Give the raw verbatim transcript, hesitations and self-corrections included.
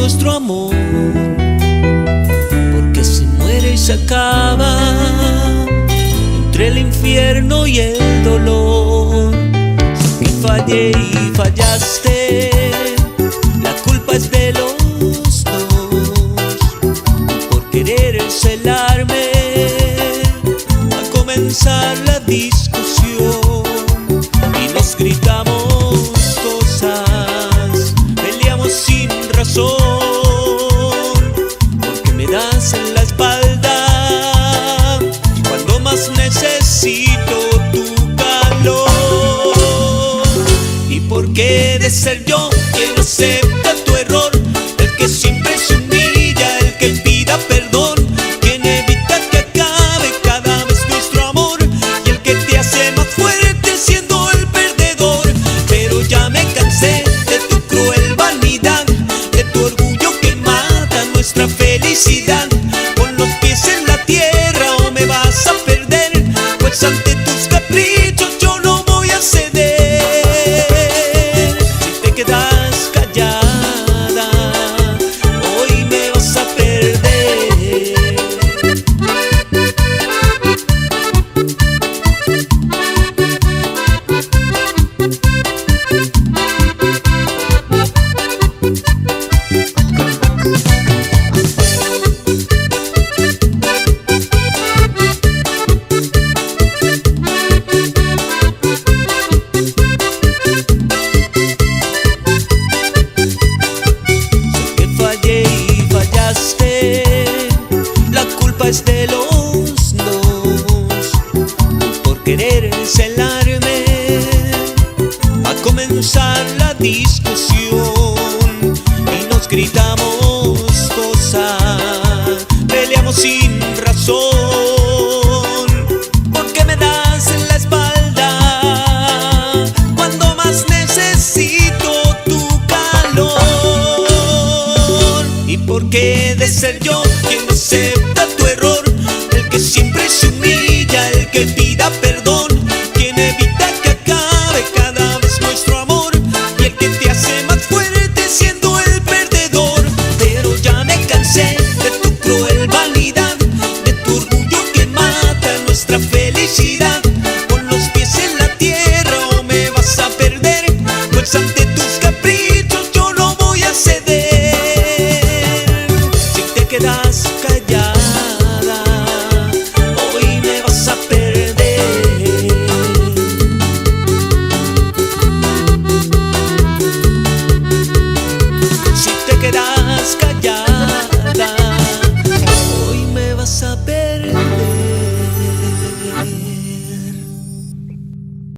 nuestro amor, porque se muere y se acaba entre el infierno y el dolor. Sé que fallé y fallaste, la culpa es de los dos, por querer celarme a comenzar la discusión, y nos gritamos cosas, peleamos sin razón, porque me das en la espalda cuando más necesito tu calor. Y porque de ser yo quien no acepta tu error, el que siempre se humilla, el que pida perdón, quien evita que acabe cada vez nuestro amor, y el que te hace más fuerte siendo el perdedor. Pero ya me cansé de tu cruel vanidad, de tu orgullo que mata nuestra felicidad. Con los pies en la tierra o me vas a perder, pues ante tus caprichos yo no voy a ceder. Si te quedas callada, hoy me vas a perder. La culpa es de los dos, por querer celarme a comenzar la discusión, y nos gritamos cosas, peleamos sin razón, porque me das en la espalda cuando más necesito tu calor. Y porque de ser yo quien no acepta tu error, el que siempre se humilla, el que pida perdón, quien evita que acabe cada vez nuestro amor, y el que te hace más fuerte siendo el perdedor. Pero ya me cansé de tu cruel vanidad, de tu orgullo que mata nuestra felicidad.